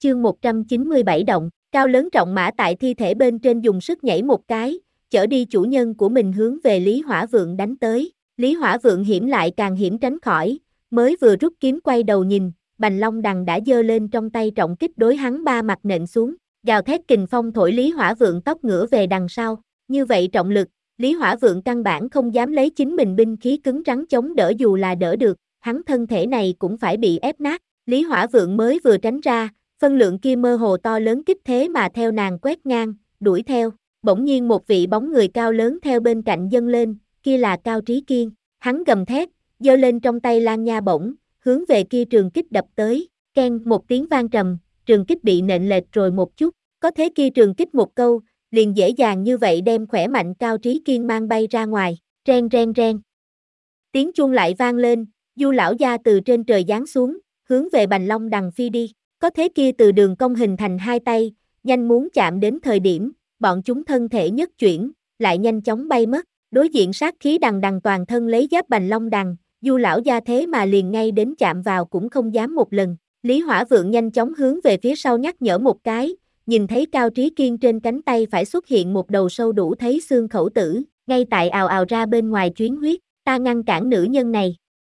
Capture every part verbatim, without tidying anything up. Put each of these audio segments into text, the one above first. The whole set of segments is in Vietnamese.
chương một trăm chín mươi bảy động, cao lớn trọng mã tại thi thể bên trên dùng sức nhảy một cái, chở đi chủ nhân của mình hướng về Lý Hỏa Vượng đánh tới. Lý Hỏa Vượng hiểm lại càng hiểm tránh khỏi, mới vừa rút kiếm quay đầu nhìn, Bành Long Đằng đã giơ lên trong tay trọng kích đối hắn ba mặt nện xuống, gào thét kình phong thổi Lý Hỏa Vượng tóc ngửa về đằng sau. Như vậy trọng lực, Lý Hỏa Vượng căn bản không dám lấy chính mình binh khí cứng rắn chống đỡ, dù là đỡ được, hắn thân thể này cũng phải bị ép nát. Lý Hỏa Vượng mới vừa tránh ra, phân lượng kia mơ hồ to lớn kích thế mà theo nàng quét ngang, đuổi theo. Bỗng nhiên một vị bóng người cao lớn theo bên cạnh dâng lên, kia là Cao Trí Kiên. Hắn gầm thét, giơ lên trong tay lan nha bổng, hướng về kia trường kích đập tới. Keng một tiếng vang trầm, trường kích bị nện lệch rồi một chút. Có thế kia trường kích một câu, liền dễ dàng như vậy đem khỏe mạnh Cao Trí Kiên mang bay ra ngoài. Ren ren ren. Tiếng chuông lại vang lên, Du lão gia từ trên trời giáng xuống, hướng về Bành Long Đằng phi đi. Có thế kia từ đường cong hình thành hai tay, nhanh muốn chạm đến thời điểm, bọn chúng thân thể nhất chuyển, lại nhanh chóng bay mất. Đối diện sát khí đằng đằng toàn thân lấy giáp Bành Long Đằng, Du lão gia thế mà liền ngay đến chạm vào cũng không dám một lần. Lý Hỏa Vượng nhanh chóng hướng về phía sau nhắc nhở một cái, nhìn thấy Cao Trí Kiên trên cánh tay phải xuất hiện một đầu sâu đủ thấy xương khẩu tử, ngay tại ào ào ra bên ngoài chuyến huyết. Ta ngăn cản nữ nhân này.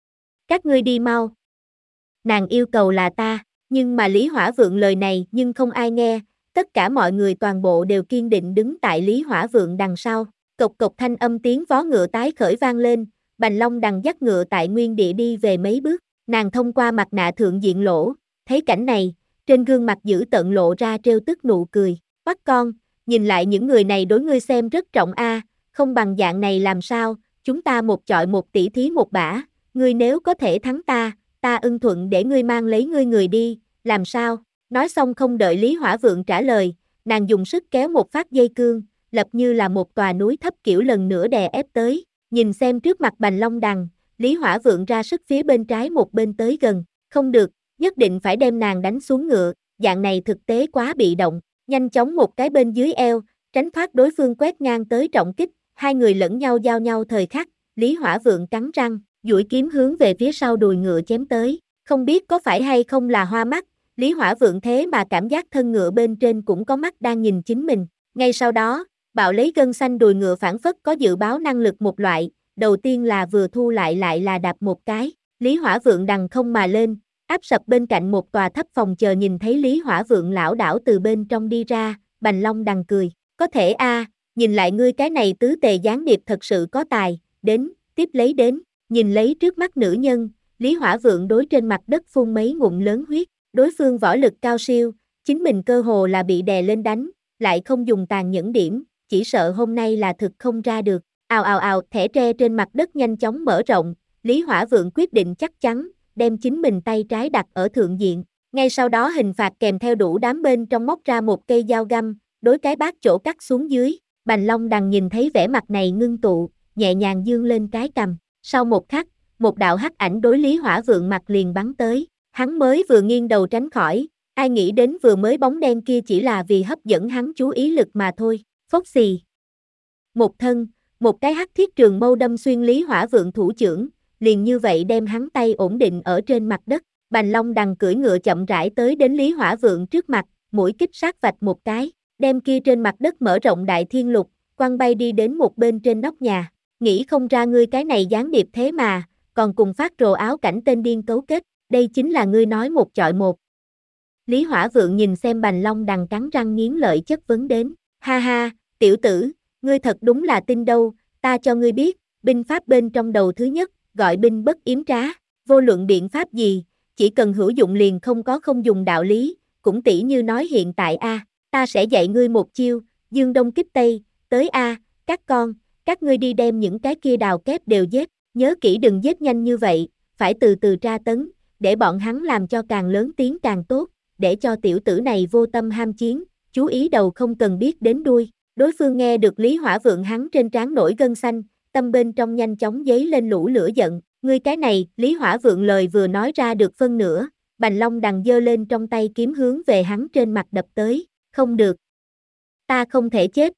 Các ngươi đi mau. Nàng yêu cầu là ta, nhưng mà Lý Hỏa Vượng lời này nhưng không ai nghe, tất cả mọi người toàn bộ đều kiên định đứng tại Lý Hỏa Vượng đằng sau. Cộc cộc thanh âm tiếng vó ngựa tái khởi vang lên, Bành Long Đằng dắt ngựa tại nguyên địa đi về mấy bước, nàng thông qua mặt nạ thượng diện lỗ, thấy cảnh này, trên gương mặt dữ tợn lộ ra trêu tức nụ cười. Bắt con, nhìn lại những người này đối ngươi xem rất trọng a, không bằng dạng này làm sao, chúng ta một chọi một tỷ thí một bả, ngươi nếu có thể thắng ta, ta ưng thuận để ngươi mang lấy ngươi người đi, làm sao? Nói xong không đợi Lý Hỏa Vượng trả lời, nàng dùng sức kéo một phát dây cương, lập như là một tòa núi thấp kiểu lần nữa đè ép tới. Nhìn xem trước mặt Bành Long Đằng, Lý Hỏa Vượng ra sức phía bên trái một bên tới gần, không được, nhất định phải đem nàng đánh xuống ngựa, dạng này thực tế quá bị động, nhanh chóng một cái bên dưới eo, tránh thoát đối phương quét ngang tới trọng kích, hai người lẫn nhau giao nhau thời khắc, Lý Hỏa Vượng cắn răng, duỗi kiếm hướng về phía sau đùi ngựa chém tới, không biết có phải hay không là hoa mắt, Lý Hỏa Vượng thế mà cảm giác thân ngựa bên trên cũng có mắt đang nhìn chính mình, ngay sau đó, bạo lấy gân xanh đùi ngựa phản phất có dự báo năng lực một loại, đầu tiên là vừa thu lại lại là đạp một cái, Lý Hỏa Vượng đằng không mà lên, áp sập bên cạnh một tòa thấp phòng chờ nhìn thấy Lý Hỏa Vượng lão đảo từ bên trong đi ra, Bành Long Đằng cười, có thể a, nhìn lại ngươi cái này tứ tề gián điệp thật sự có tài, đến, tiếp lấy đến, nhìn lấy trước mắt nữ nhân, Lý Hỏa Vượng đối trên mặt đất phun mấy ngụm lớn huyết, đối phương võ lực cao siêu, chính mình cơ hồ là bị đè lên đánh, lại không dùng tàn nhẫn điểm, chỉ sợ hôm nay là thực không ra được, ào ào ào, thẻ tre trên mặt đất nhanh chóng mở rộng, Lý Hỏa Vượng quyết định chắc chắn, đem chính mình tay trái đặt ở thượng diện, ngay sau đó hình phạt kèm theo đủ đám bên trong móc ra một cây dao găm, đối cái bát chỗ cắt xuống dưới, Bành Long Đằng nhìn thấy vẻ mặt này ngưng tụ, nhẹ nhàng dương lên cái cằm, sau một khắc, một đạo hắc ảnh đối Lý Hỏa Vượng mặt liền bắn tới, hắn mới vừa nghiêng đầu tránh khỏi, ai nghĩ đến vừa mới bóng đen kia chỉ là vì hấp dẫn hắn chú ý lực mà thôi, phốc xì. Một thân, một cái hắc thiết trường mâu đâm xuyên Lý Hỏa Vượng thủ chưởng, liền như vậy đem hắn tay ổn định ở trên mặt đất, Bành Long Đằng cưỡi ngựa chậm rãi tới đến Lý Hỏa Vượng trước mặt, mũi kích sát vạch một cái, đem kia trên mặt đất mở rộng đại thiên lục, quăng bay đi đến một bên trên nóc nhà, nghĩ không ra ngươi cái này gián điệp thế mà, còn cùng phát rồ áo cảnh tên điên cấu kết, đây chính là ngươi nói một chọi một. Lý Hỏa Vượng nhìn xem Bành Long Đằng cắn răng nghiến lợi chất vấn đến, ha ha, tiểu tử, ngươi thật đúng là tin đâu, ta cho ngươi biết, binh pháp bên trong đầu thứ nhất, gọi binh bất yếm trá, vô luận biện pháp gì, chỉ cần hữu dụng liền không có không dùng đạo lý, cũng tỉ như nói hiện tại a, ta sẽ dạy ngươi một chiêu, dương đông kích tây, tới a, các con, các ngươi đi đem những cái kia đào kép đều giết, nhớ kỹ đừng giết nhanh như vậy, phải từ từ tra tấn, để bọn hắn làm cho càng lớn tiếng càng tốt, để cho tiểu tử này vô tâm ham chiến, chú ý đầu không cần biết đến đuôi. Đối phương nghe được Lý Hỏa Vượng hắn trên trán nổi gân xanh, tâm bên trong nhanh chóng dấy lên lũ lửa giận, ngươi cái này, Lý Hỏa Vượng lời vừa nói ra được phân nửa, Bành Long Đằng giơ lên trong tay kiếm hướng về hắn trên mặt đập tới, không được. Ta không thể chết.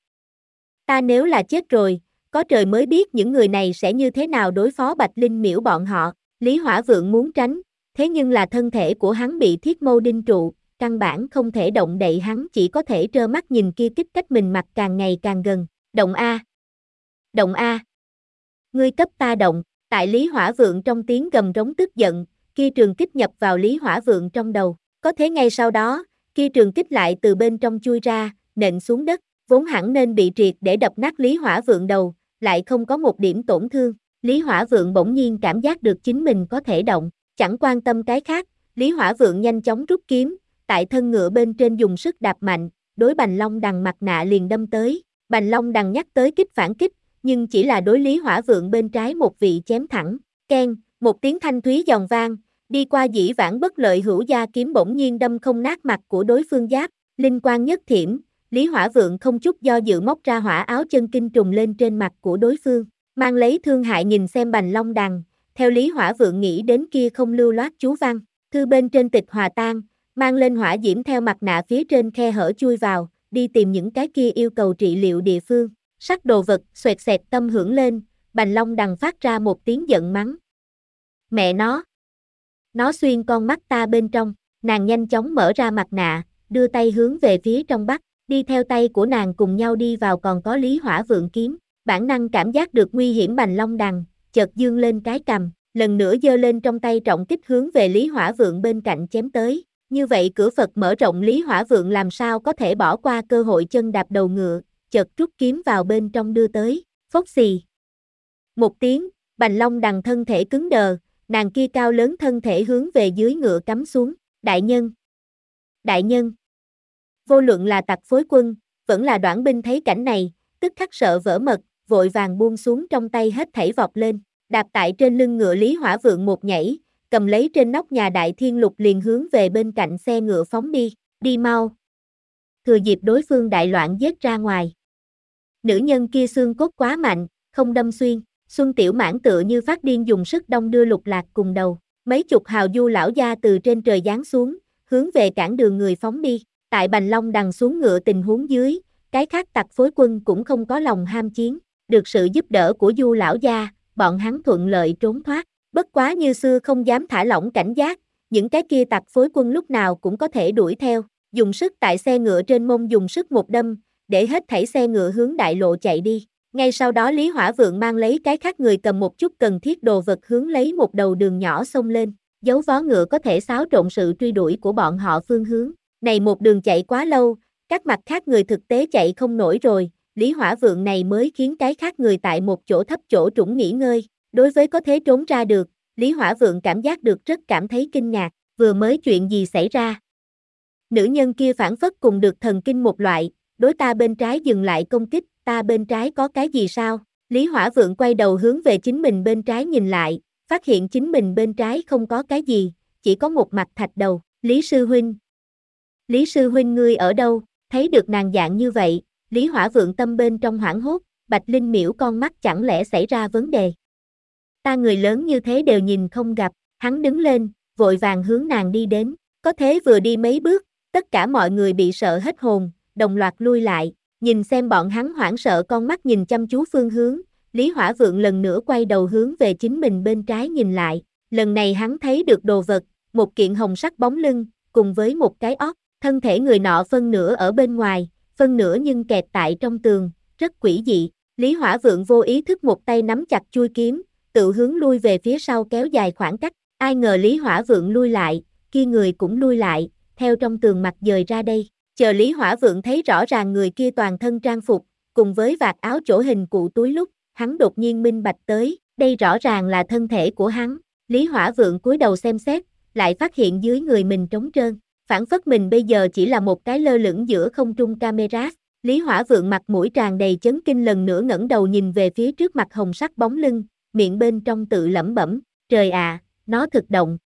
Ta nếu là chết rồi, có trời mới biết những người này sẽ như thế nào đối phó Bạch Linh Miễu bọn họ, Lý Hỏa Vượng muốn tránh, thế nhưng là thân thể của hắn bị thiết mâu đinh trụ, căn bản không thể động đậy, hắn chỉ có thể trơ mắt nhìn kia kích cách mình mặt càng ngày càng gần. Động a! Động a! Ngươi cấp ta động! Tại Lý Hỏa Vượng trong tiếng gầm rống tức giận, kia trường kích nhập vào Lý Hỏa Vượng trong đầu. Có thế ngay sau đó, kia trường kích lại từ bên trong chui ra, nện xuống đất, vốn hẳn nên bị triệt để đập nát Lý Hỏa Vượng đầu, lại không có một điểm tổn thương. Lý Hỏa Vượng bỗng nhiên cảm giác được chính mình có thể động, chẳng quan tâm cái khác, Lý Hỏa Vượng nhanh chóng rút kiếm, tại thân ngựa bên trên dùng sức đạp mạnh, đối Bành Long Đằng mặt nạ liền đâm tới. Bành Long Đằng nhắc tới kích phản kích, nhưng chỉ là đối Lý Hỏa Vượng bên trái một vị chém thẳng. Keng, một tiếng thanh thúy giòn vang, đi qua dĩ vãng bất lợi hữu gia kiếm bỗng nhiên đâm không nát mặt của đối phương giáp, linh quang nhất thiểm, Lý Hỏa Vượng không chút do dự móc ra hỏa áo chân kinh trùng lên trên mặt của đối phương, mang lấy thương hại nhìn xem Bành Long Đằng, theo Lý Hỏa Vượng nghĩ đến kia không lưu loát chú văn, thư bên trên tịch hòa tan, mang lên hỏa diễm theo mặt nạ phía trên khe hở chui vào, đi tìm những cái kia yêu cầu trị liệu địa phương, sắc đồ vật, xoẹt xẹt tâm hưởng lên, Bành Long Đằng phát ra một tiếng giận mắng. Mẹ nó! Nó xuyên con mắt ta bên trong, nàng nhanh chóng mở ra mặt nạ, đưa tay hướng về phía trong bắt, đi theo tay của nàng cùng nhau đi vào còn có Lý Hỏa Vượng kiếm, bản năng cảm giác được nguy hiểm Bành Long Đằng, chợt dương lên cái cầm, lần nữa giơ lên trong tay trọng kích hướng về Lý Hỏa Vượng bên cạnh chém tới, như vậy cửa Phật mở rộng, Lý Hỏa Vượng làm sao có thể bỏ qua cơ hội, chân đạp đầu ngựa, chợt rút kiếm vào bên trong đưa tới, phốc xì. Một tiếng, Bành Long Đằng thân thể cứng đờ, nàng kia cao lớn thân thể hướng về dưới ngựa cắm xuống, đại nhân, đại nhân. Vô luận là Tặc Phối Quân, vẫn là Đoản binh thấy cảnh này, tức khắc sợ vỡ mật, vội vàng buông xuống trong tay hết thảy vọt lên, đạp tại trên lưng ngựa Lý Hỏa Vượng một nhảy, cầm lấy trên nóc nhà Đại Thiên Lục liền hướng về bên cạnh xe ngựa phóng đi, đi mau. Thừa dịp đối phương đại loạn giết ra ngoài. Nữ nhân kia xương cốt quá mạnh, không đâm xuyên, Xuân Tiểu Mãn tựa như phát điên dùng sức đong đưa Lục Lạc cùng đầu, mấy chục hào du lão gia từ trên trời giáng xuống, hướng về cản đường người phóng đi, tại Bành Long Đằng xuống ngựa tình huống dưới, cái khác Tặc Phối Quân cũng không có lòng ham chiến, được sự giúp đỡ của du lão gia, bọn hắn thuận lợi trốn thoát, bất quá như xưa không dám thả lỏng cảnh giác, những cái kia Tặc Phối Quân lúc nào cũng có thể đuổi theo, dùng sức tại xe ngựa trên mông dùng sức một đâm, để hết thảy xe ngựa hướng đại lộ chạy đi. Ngay sau đó Lý Hỏa Vượng mang lấy cái khác người cầm một chút cần thiết đồ vật hướng lấy một đầu đường nhỏ xông lên, dấu vó ngựa có thể xáo trộn sự truy đuổi của bọn họ phương hướng. Này một đường chạy quá lâu, các mặt khác người thực tế chạy không nổi rồi, Lý Hỏa Vượng này mới khiến cái khác người tại một chỗ thấp chỗ trũng nghỉ ngơi. Đối với có thế trốn ra được, Lý Hỏa Vượng cảm giác được rất cảm thấy kinh ngạc, vừa mới chuyện gì xảy ra. Nữ nhân kia phản phất cùng được thần kinh một loại, đối ta bên trái dừng lại công kích, ta bên trái có cái gì sao? Lý Hỏa Vượng quay đầu hướng về chính mình bên trái nhìn lại, phát hiện chính mình bên trái không có cái gì, chỉ có một mặt thạch đầu, Lý Sư Huynh. Lý Sư Huynh ngươi ở đâu? Thấy được nàng dạng như vậy, Lý Hỏa Vượng tâm bên trong hoảng hốt, Bạch Linh miễu con mắt chẳng lẽ xảy ra vấn đề. Ta người lớn như thế đều nhìn không gặp, hắn đứng lên, vội vàng hướng nàng đi đến, có thế vừa đi mấy bước, tất cả mọi người bị sợ hết hồn, đồng loạt lui lại, nhìn xem bọn hắn hoảng sợ con mắt nhìn chăm chú phương hướng, Lý Hỏa Vượng lần nữa quay đầu hướng về chính mình bên trái nhìn lại, lần này hắn thấy được đồ vật, một kiện hồng sắc bóng lưng, cùng với một cái ót, thân thể người nọ phân nửa ở bên ngoài, phân nửa nhưng kẹt tại trong tường, rất quỷ dị, Lý Hỏa Vượng vô ý thức một tay nắm chặt chuôi kiếm, tự hướng lui về phía sau kéo dài khoảng cách, ai ngờ Lý Hỏa Vượng lui lại, kia người cũng lui lại, theo trong tường mặt dời ra đây, chờ Lý Hỏa Vượng thấy rõ ràng người kia toàn thân trang phục, cùng với vạt áo chỗ hình cụ túi lúc, hắn đột nhiên minh bạch tới, đây rõ ràng là thân thể của hắn, Lý Hỏa Vượng cúi đầu xem xét, lại phát hiện dưới người mình trống trơn, phản phất mình bây giờ chỉ là một cái lơ lửng giữa không trung camera, Lý Hỏa Vượng mặt mũi tràn đầy chấn kinh lần nữa ngẩng đầu nhìn về phía trước mặt hồng sắc bóng lưng, miệng bên trong tự lẩm bẩm, trời ạ, à, nó thực động,